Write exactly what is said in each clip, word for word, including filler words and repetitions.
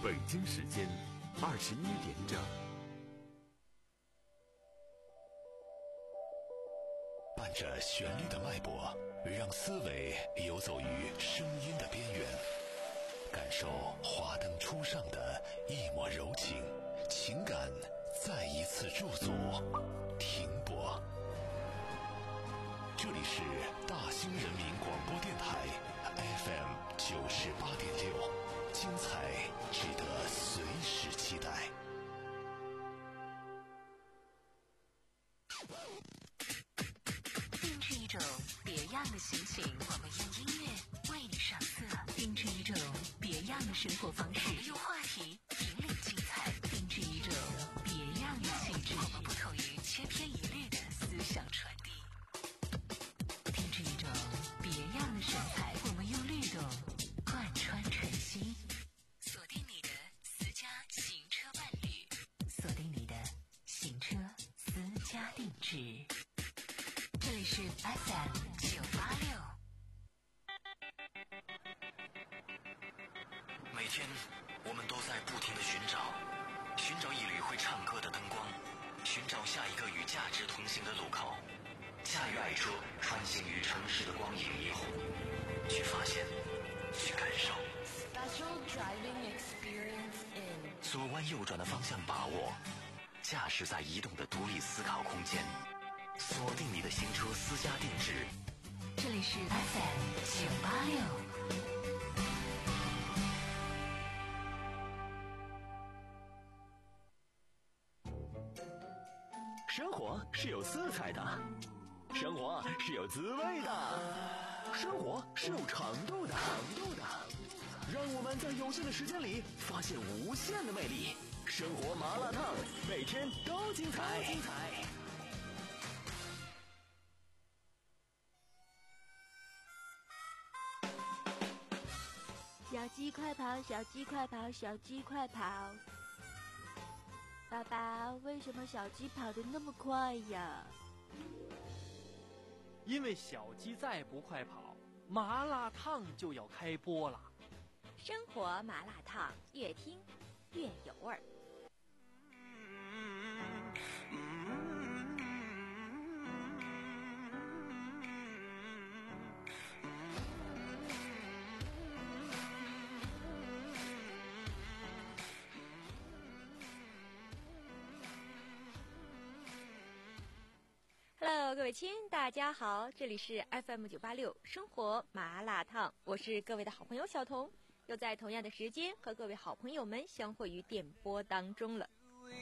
北京时间二十一点整。 伴着旋律的脉搏，让思维游走于声音的边缘，感受华灯初上的一抹柔情，情感再一次驻足停泊。这里是大兴人民广播电台 F M 九十八点六，精彩值得随时期待。 定制一种别样的心情，我们用音乐为你上色；定制一种别样的生活方式，我们用话题引领精彩；定制一种别样的气质，我们不同于千篇一律的思想传递；定制一种别样的神采，我们用律动贯穿晨曦。锁定你的私家行车伴侣，锁定你的行车私家定制。这里是 F M 九八六。 每天我们都在不停地寻找，寻找一缕会唱歌的灯光，寻找下一个与价值同行的路口。驾驭爱车，穿行于城市的光影霓虹，去发现，去感受。 Special driving experience in 左弯右转的方向把握，驾驶在移动的独立思考空间。锁定你的新车私家定制， 这里是 F M 九八六。 生活是有色彩的，生活是有滋味的，生活是有长度的，长度的。让我们在有限的时间里发现无限的魅力。生活麻辣烫，每天都精彩，精彩。 小鸡快跑，小鸡快跑，小鸡快跑！爸爸，为什么小鸡跑得那么快呀？ 因为小鸡再不快跑，麻辣烫就要开播了。 生活麻辣烫，越听越有味儿。Hello， 各位亲，大家好，这里是 F M 九八六生活麻辣烫，我是各位的好朋友小彤，又在同样的时间和各位好朋友们相会于电波当中了。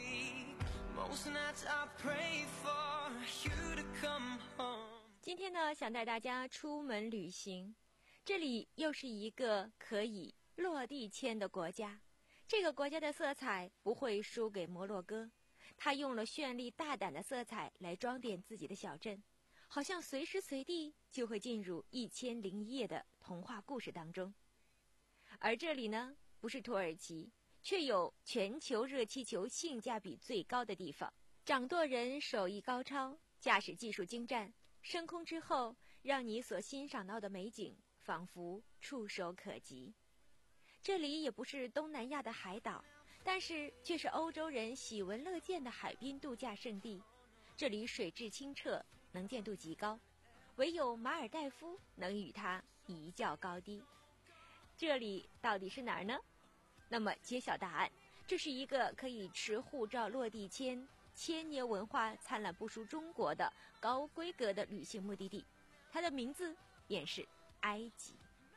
今天呢，想带大家出门旅行，这里又是一个可以落地签的国家，这个国家的色彩不会输给摩洛哥。他用了绚丽大胆的色彩来装点自己的小镇，好像随时随地就会进入一千零一夜的童话故事当中。而这里呢，不是土耳其，却有全球热气球性价比最高的地方。掌舵人手艺高超，驾驶技术精湛，升空之后让你所欣赏到的美景仿佛触手可及。这里也不是东南亚的海岛，但是却是欧洲人喜闻乐见的海滨度假胜地。这里水质清澈，能见度极高，唯有马尔代夫能与它一较高低。这里到底是哪儿呢？那么揭晓答案，这是一个可以持护照落地签、千年文化灿烂不输中国的高规格的旅行目的地，它的名字便是埃及。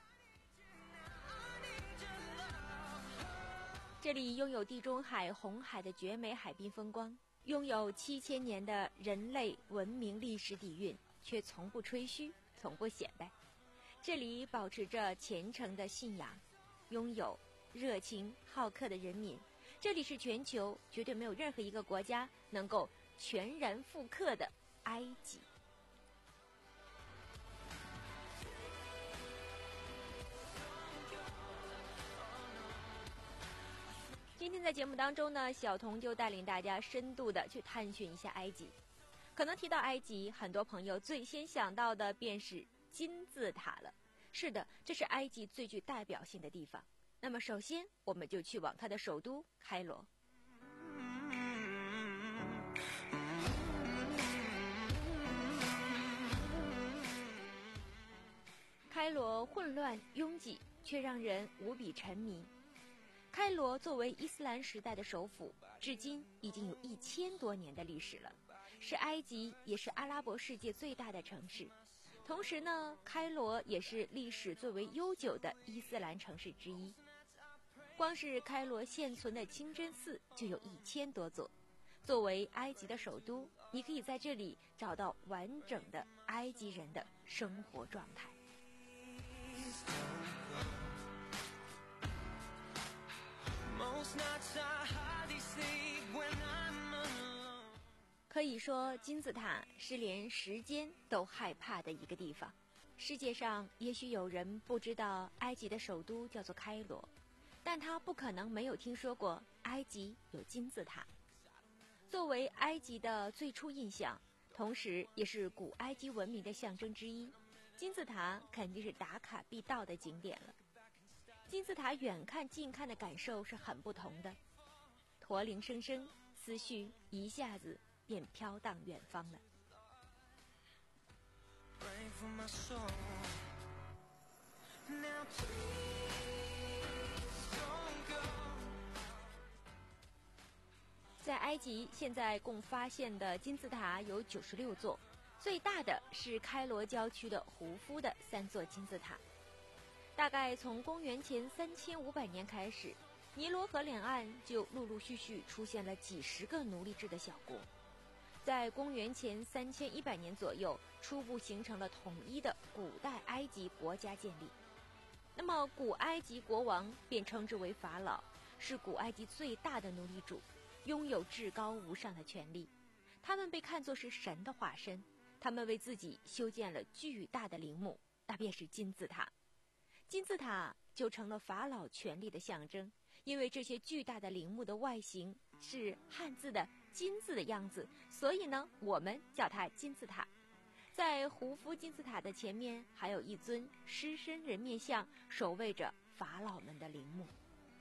这里拥有地中海、红海的绝美海滨风光，拥有七千年的人类文明历史底蕴，却从不吹嘘，从不显摆。这里保持着虔诚的信仰，拥有热情好客的人民。这里是全球绝对没有任何一个国家能够全然复刻的埃及。今天在节目当中呢，小彤就带领大家深度的去探寻一下埃及。可能提到埃及，很多朋友最先想到的便是金字塔了。是的，这是埃及最具代表性的地方。 那么首先我们就去往它的首都开罗。开罗混乱拥挤，却让人无比沉迷。开罗作为伊斯兰时代的首府，至今已经有一千多年的历史了，是埃及也是阿拉伯世界最大的城市。同时呢，开罗也是历史最为悠久的伊斯兰城市之一。光是开罗现存的清真寺就有一千多座。作为埃及的首都，你可以在这里找到完整的埃及人的生活状态。可以说，金字塔是连时间都害怕的一个地方。世界上也许有人不知道埃及的首都叫做开罗，但他不可能没有听说过埃及有金字塔。作为埃及的最初印象，同时也是古埃及文明的象征之一，金字塔肯定是打卡必到的景点了。金字塔远看近看的感受是很不同的，驼铃声声，思绪一下子便飘荡远方了。在埃及，现在共发现的金字塔有九十六座，最大的是开罗郊区的胡夫的三座金字塔。大概从公元前三千五百年开始，尼罗河两岸就陆陆续续出现了几十个奴隶制的小国。在公元前三千一百年左右，初步形成了统一的古代埃及国家建立。那么古埃及国王便称之为法老，是古埃及最大的奴隶主，拥有至高无上的权力。他们被看作是神的化身，他们为自己修建了巨大的陵墓，那便是金字塔。金字塔就成了法老权力的象征，因为这些巨大的陵墓的外形是汉字的金字的样子，所以呢，我们叫它金字塔。在胡夫金字塔的前面还有一尊狮身人面像，守卫着法老们的陵墓。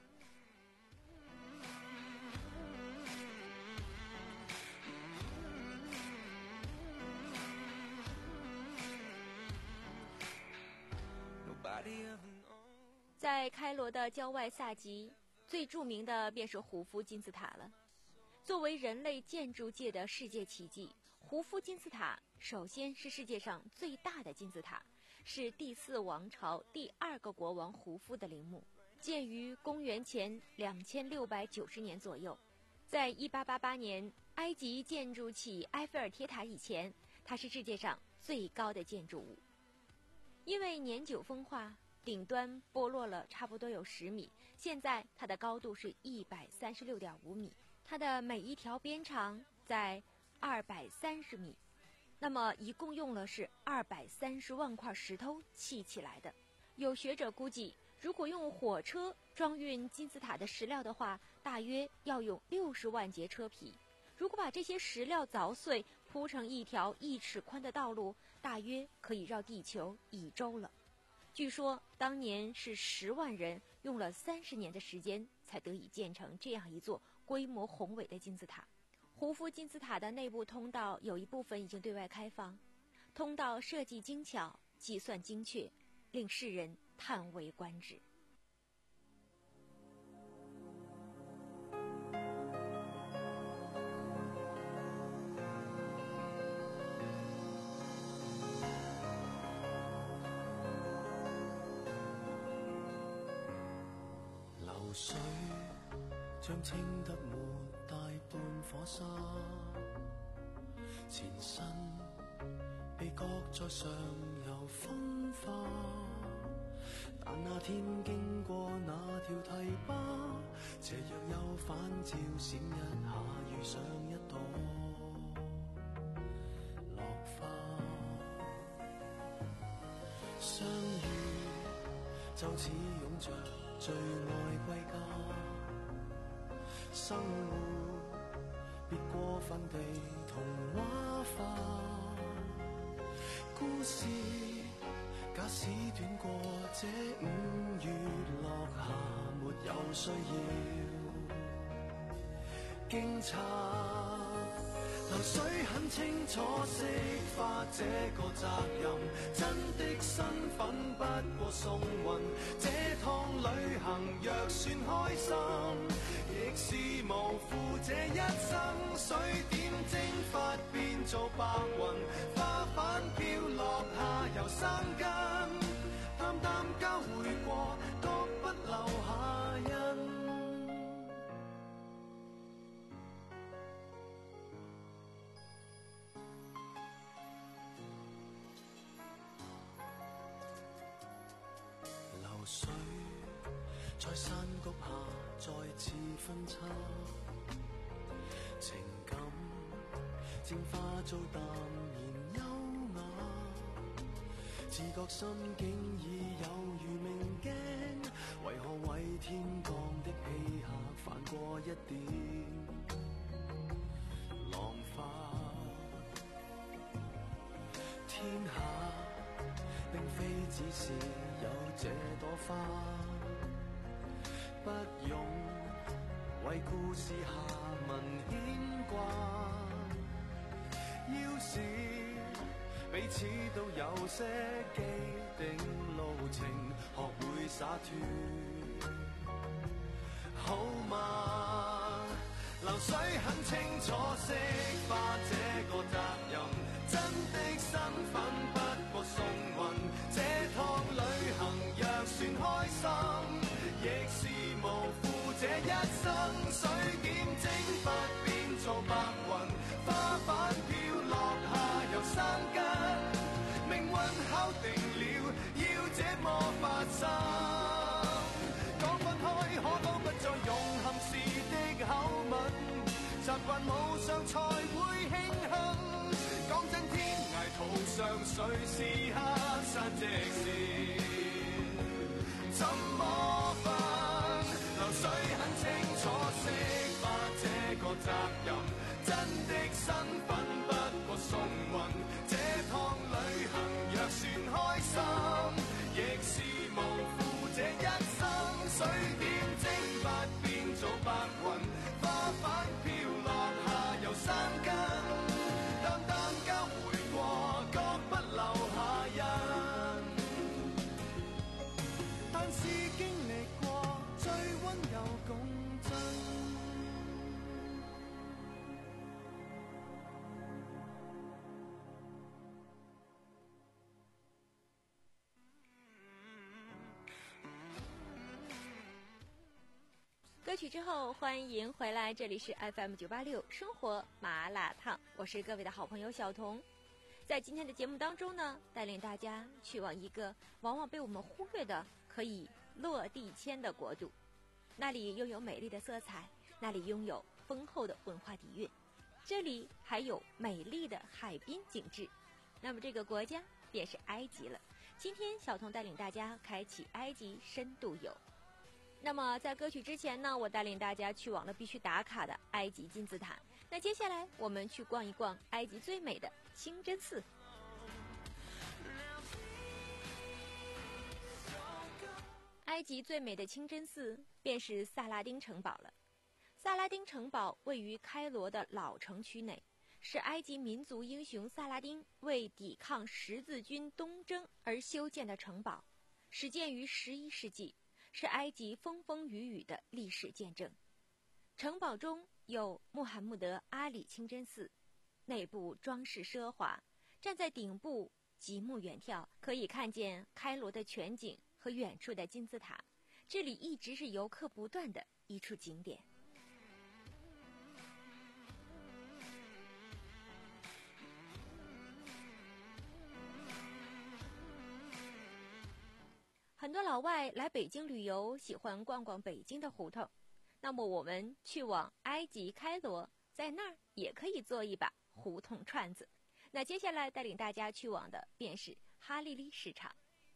在开罗的郊外萨吉，最著名的便是胡夫金字塔了。作为人类建筑界的世界奇迹，胡夫金字塔首先是世界上最大的金字塔，是第四王朝第二个国王胡夫的陵墓，建于公元前两千六百九十年左右。在一八八八年埃及建筑起埃菲尔铁塔以前，它是世界上最高的建筑物。因为年久风化，顶端剥落了差不多有十米，现在它的高度是一百三十六点五米，它的每一条边长在二百三十米，那么一共用了是二百三十万块石头砌起来的。有学者估计，如果用火车装运金字塔的石料的话，大约要用六十万节车皮。如果把这些石料凿碎，铺成一条一尺宽的道路，大约可以绕地球一周了。据说当年是十万人用了三十年的时间才得以建成这样一座规模宏伟的金字塔。胡夫金字塔的内部通道有一部分已经对外开放，通道设计精巧，计算精确，令世人叹为观止。 流水將清得沒大半顆沙，前身被擱在上游風化，但那天經過那條堤壩，斜陽又反照閃一下，遇上一朵落花，相遇就似擁着最愛歸家，生活別過分地童話化，故事假使短過這五月落霞，沒有需要驚詫。流水很清楚釋化這個責任，真的身份不過送運。這趟旅行若算開心，亦是無負這一生。水點蒸發變做白雲，花瓣飄落下又生根，淡淡交會過，各不留下印。流水在山谷下再次分叉，情感漸化做淡然優雅，自覺心境已有如明鏡，為何為天降的氣客泛過一點浪花？天下並非只是有這朵花，不用為故事下文牽掛。要是彼此都有些既定路程，學會灑脫好嗎？流水很清楚釋化這個責任，真的身份不過送運。這趟旅行若算開心，亦是無負這一生。水點蒸發變做白雲，花瓣飄落下又生根。命運敲定了要這麼發生，講分開可都不再用含時的口吻，習慣無常才會慶幸。講真天涯途上誰是客山直線，怎麼分？流水很清楚釋化這個責任，真的身份不過送運。這趟旅行若算開心，亦是無負這一生。水點蒸發變做白雲，花瓣飄落下又生根，淡淡交會過，各不留下印。但是經歷過最溫柔共振。 歌曲之后，欢迎回来，这里是 F M 九八六生活麻辣烫，我是各位的好朋友小童。在今天的节目当中呢，带领大家去往一个往往被我们忽略的可以落地签的国度，那里拥有美丽的色彩，那里拥有丰厚的文化底蕴，这里还有美丽的海滨景致。那么这个国家便是埃及了。今天小童带领大家开启埃及深度游。那么在歌曲之前呢，我带领大家去往了必须打卡的埃及金字塔。那接下来我们去逛一逛埃及最美的清真寺。埃及最美的清真寺便是萨拉丁城堡了。萨拉丁城堡位于开罗的老城区内，是埃及民族英雄萨拉丁为抵抗十字军东征而修建的城堡，始建于十一世纪，是埃及风风雨雨的历史见证。城堡中有穆罕默德阿里清真寺，内部装饰奢华，站在顶部极目远眺，可以看见开罗的全景和远处的金字塔。这里一直是游客不断的一处景点。很多老外来北京旅游，喜欢逛逛北京的胡同。那么我们去往埃及开罗，在那儿也可以做一把胡同串子。那接下来带领大家去往的便是哈利利市场。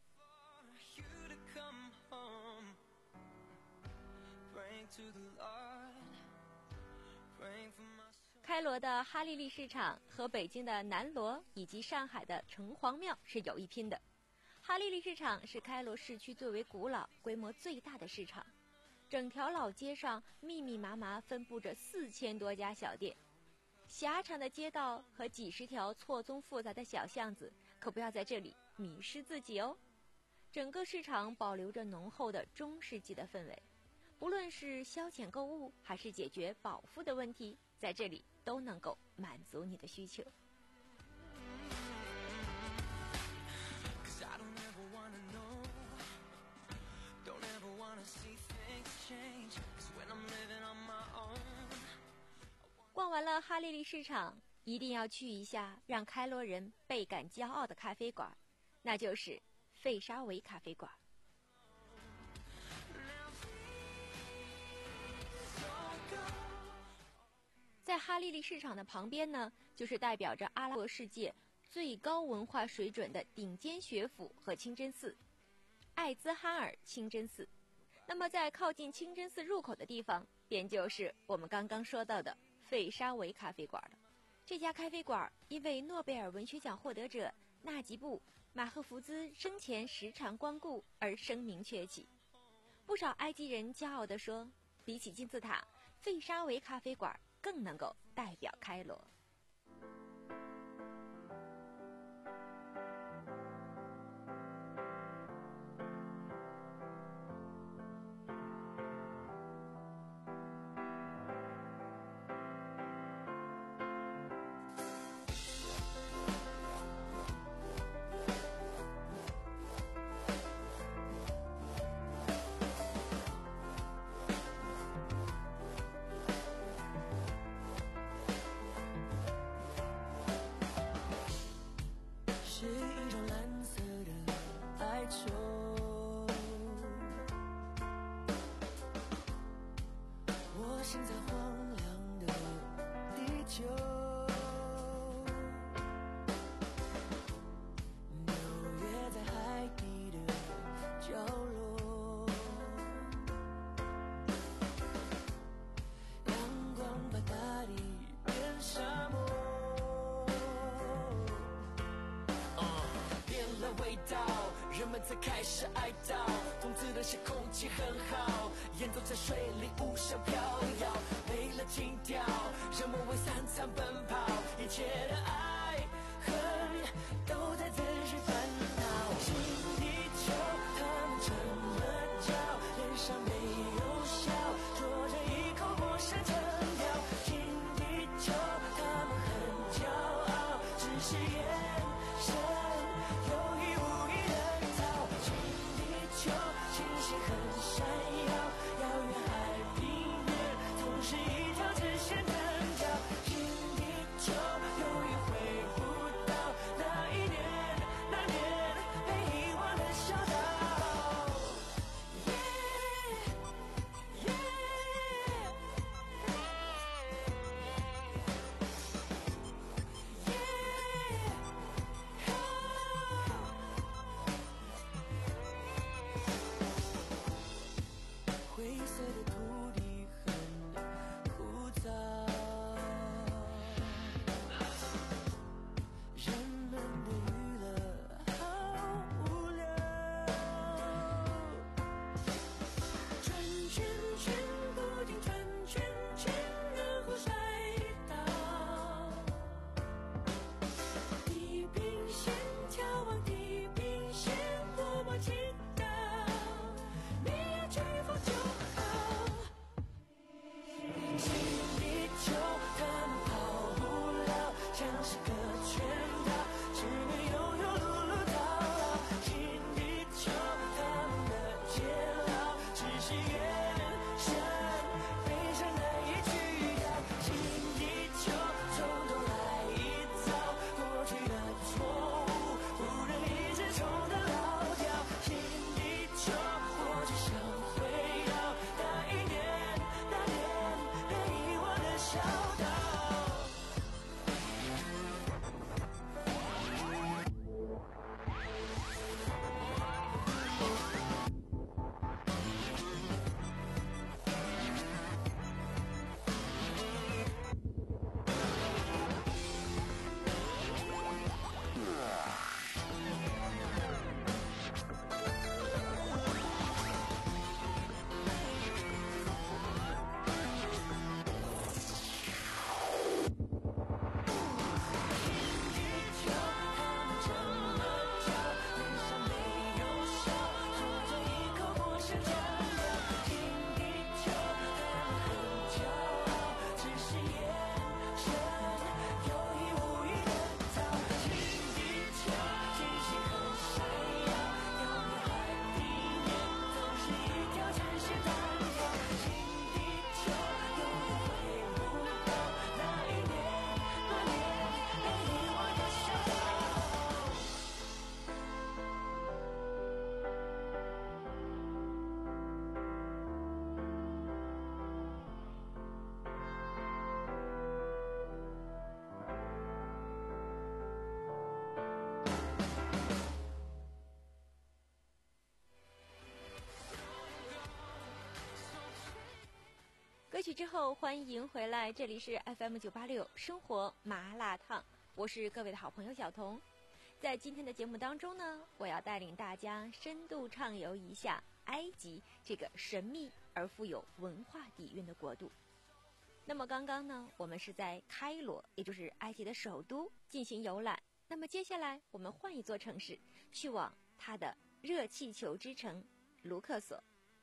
开罗的哈利利市场和北京的南锣以及上海的城隍庙是有一拼的。 哈利利市场是开罗市区最为古老、规模最大的市场，整条老街上密密麻麻分布着四千多家小店，狭长的街道和几十条错综复杂的小巷子，可不要在这里迷失自己哦。整个市场保留着浓厚的中世纪的氛围，不论是消遣购物还是解决饱腹的问题，在这里都能够满足你的需求。逛完了哈利利市场，一定要去一下让开罗人倍感骄傲的咖啡馆，那就是费沙维咖啡馆。在哈利利市场的旁边呢，就是代表着阿拉伯世界最高文化水准的顶尖学府和清真寺——艾兹哈尔清真寺。那么在靠近清真寺入口的地方，便就是我们刚刚说到的费沙维咖啡馆了。这家咖啡馆因为诺贝尔文学奖获得者纳吉布·马赫福兹生前时常光顾而声名鹊起。不少埃及人骄傲地说，比起金字塔，费沙维咖啡馆更能够代表开罗。 人们才开始哀悼，冬至的些空气很好，演奏在水里无声飘摇，没了情调，人们为三餐奔跑，一切的爱恨都在自己烦恼。新地球，他们成了焦，脸上没有笑，捉着一口陌生腔调。新地球，他们很骄傲，只是眼神有意无意的星星很闪耀，遥远海平面同是一条直线等角。新地球有曲之后，欢迎回来，这里是 F M 九八六生活麻辣烫，我是各位的好朋友小彤。在今天的节目当中呢，我要带领大家深度畅游一下埃及这个神秘而富有文化底蕴的国度。那么刚刚呢，我们是在开罗，也就是埃及的首都进行游览。那么接下来我们换一座城市，去往它的热气球之城卢克索。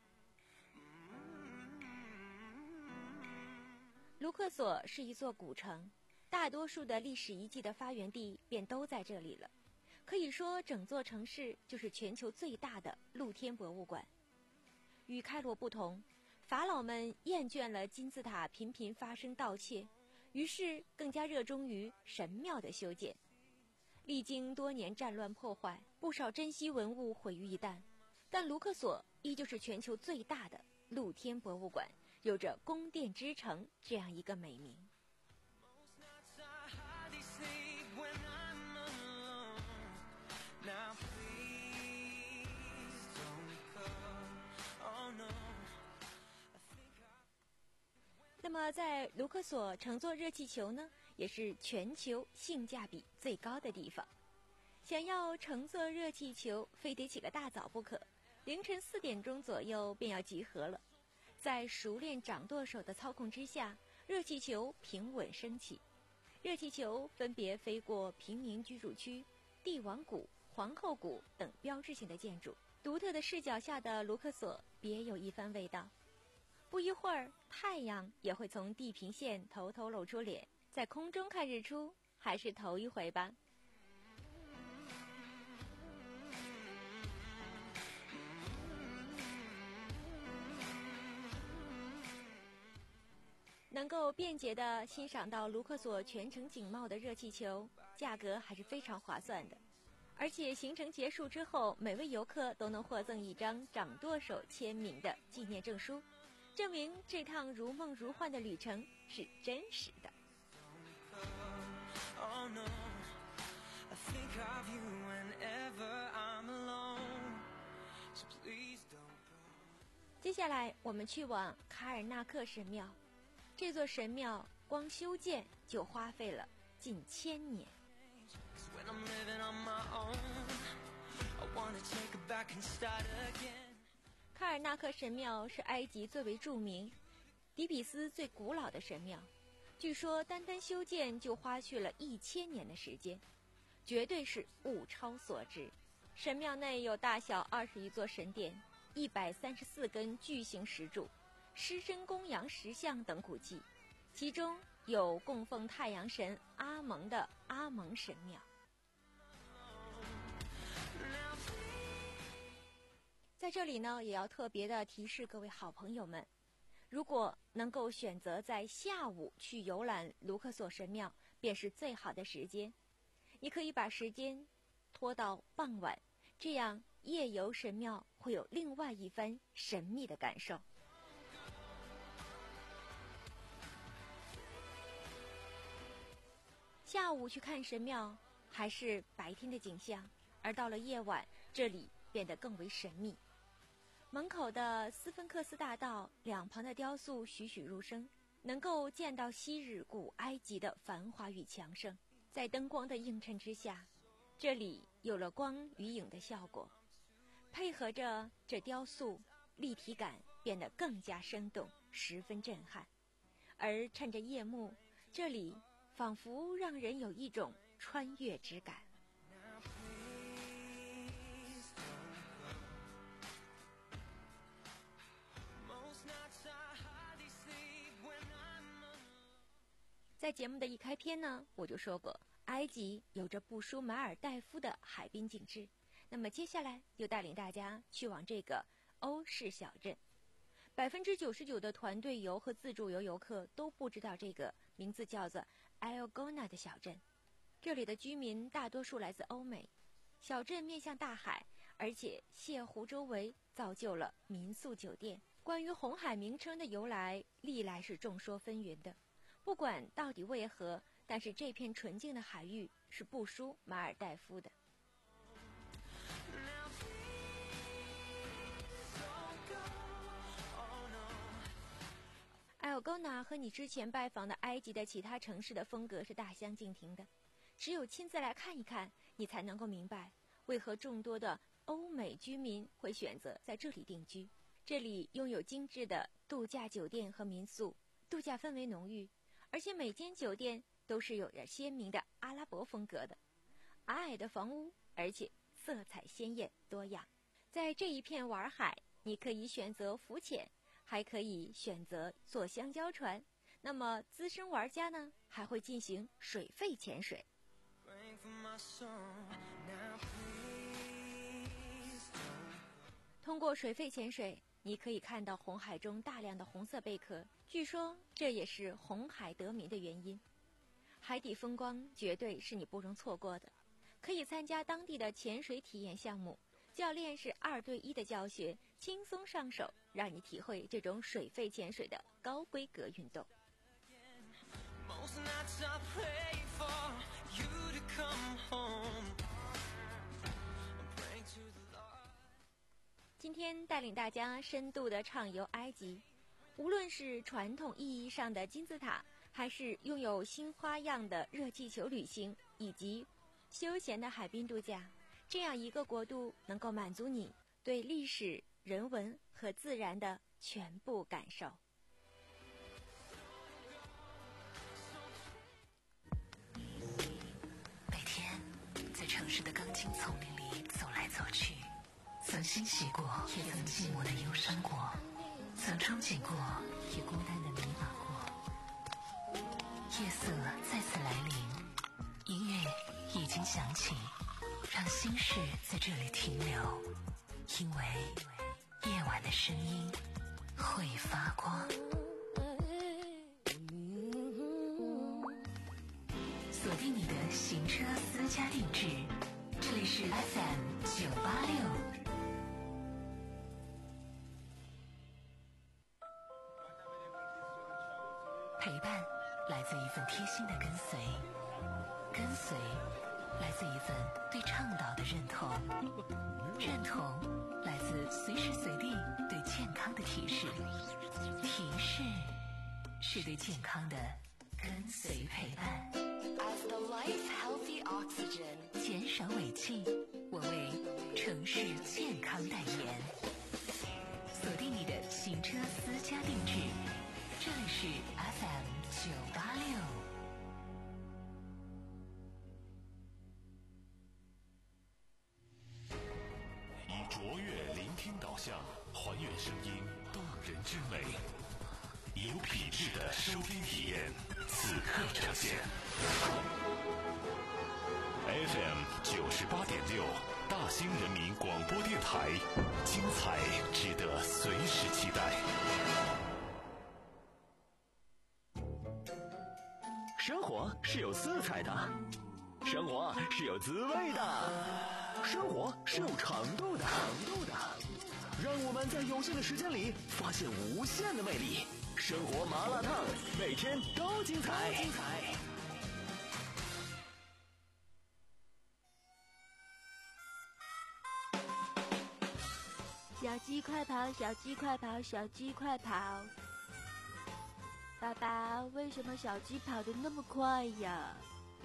卢克索是一座古城，大多数的历史遗迹的发源地便都在这里了。可以说整座城市就是全球最大的露天博物馆。与开罗不同，法老们厌倦了金字塔频频发生盗窃，于是更加热衷于神庙的修建。历经多年战乱破坏，不少珍稀文物毁于一旦，但卢克索依旧是全球最大的露天博物馆，有着宫殿之城这样一个美名。那么在卢克索乘坐热气球呢，也是全球性价比最高的地方。想要乘坐热气球，非得起个大早不可，凌晨四点钟左右便要集合了。在熟练掌舵手的操控之下，热气球平稳升起。热气球分别飞过平民居住区、帝王谷、皇后谷等标志性的建筑，独特的视角下的卢克索别有一番味道。不一会儿，太阳也会从地平线偷偷露出脸，在空中看日出还是头一回吧。能够便捷地欣赏到卢克索全城景貌的热气球，价格还是非常划算的。而且行程结束之后，每位游客都能获赠一张掌舵手签名的纪念证书，证明这趟如梦如幻的旅程是真实的。接下来我们去往卡尔纳克神庙，这座神庙光修建就花费了近千年。卡尔纳克神庙是埃及最为著名、底比斯最古老的神庙，据说单单修建就花去了一千年的时间，绝对是物超所值。神庙内有大小二十一座神殿，一百三十四根巨型石柱，狮身公羊石像等古迹，其中有供奉太阳神阿蒙的阿蒙神庙。在这里呢，也要特别的提示各位好朋友们，如果能够选择在下午去游览卢克索神庙，便是最好的时间。你可以把时间拖到傍晚，这样夜游神庙会有另外一番神秘的感受。下午去看神庙还是白天的景象，而到了夜晚，这里变得更为神秘。门口的斯芬克斯大道两旁的雕塑栩栩如生，能够见到昔日古埃及的繁华与强盛。在灯光的映衬之下，这里有了光与影的效果，配合着这雕塑，立体感变得更加生动，十分震撼。而趁着夜幕，这里仿佛让人有一种穿越之感。在节目的一开篇呢，我就说过，埃及有着不输马尔代夫的海滨景致。那么接下来就带领大家去往这个欧式小镇。百分之九十九的团队游和自助游游客都不知道这个名字叫做 Elgona 的小镇。这里的居民大多数来自欧美，小镇面向大海，而且泻湖周围造就了民宿酒店。关于红海名称的由来，历来是众说纷纭的。不管到底为何，但是这片纯净的海域是不输马尔代夫的。 埃尔沟纳和你之前拜访的埃及的其他城市的风格是大相径庭的，只有亲自来看一看，你才能够明白为何众多的欧美居民会选择在这里定居。这里拥有精致的度假酒店和民宿，度假氛围浓郁，而且每间酒店都是有着鲜明的阿拉伯风格的矮矮的房屋，而且色彩鲜艳多样。在这一片玩海，你可以选择浮潜，还可以选择坐香蕉船，那么资深玩家呢，还会进行水肺潜水。通过水肺潜水，你可以看到红海中大量的红色贝壳，据说这也是红海得名的原因。海底风光绝对是你不容错过的，可以参加当地的潜水体验项目，教练是二对一的教学，轻松上手，让你体会这种水肺潜水的高规格运动。今天带领大家深度的畅游埃及，无论是传统意义上的金字塔，还是拥有新花样的热气球旅行，以及休闲的海滨度假，这样一个国度能够满足你对历史、人文和自然的全部感受。 每天在城市的钢筋丛林里走来走去，曾欣喜过，也曾寂寞的忧伤过，曾憧憬过，也孤单的迷茫过。夜色再次来临，音乐已经响起，让心事在这里停留，因为夜晚的声音会发光。锁定你的行车私家定制，这里是 F M 九八六。陪伴来自一份贴心的跟随，跟随来自一份对倡导的认同，认同来自随时随地对健康的提示，提示是对健康的跟随陪伴。 As the life healthy oxygen， 减少尾气，我为城市健康代言。锁定你的行车私家定制，这里是 F M 九八六。 以卓越聆听导向，还原声音动人之美，有品质的收听体验，此刻呈现。F M 九十八点六，大兴人民广播电台，精彩值得随时期待。 生活是有色彩的，生活是有滋味的，生活是有长度的，长度的。让我们在有限的时间里发现无限的魅力。生活麻辣烫，每天都精彩。精彩。 小鸡快跑，小鸡快跑，小鸡快跑！爸爸，为什么小鸡跑得那么快呀？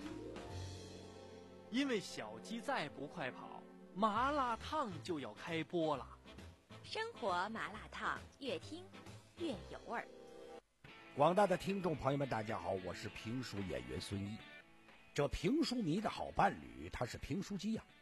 因为小鸡再不快跑，麻辣烫就要开播了。 生活麻辣烫，越听越有味儿。 广大的听众朋友们，大家好，我是评书演员孙一。这评书迷的好伴侣，他是评书机呀、啊。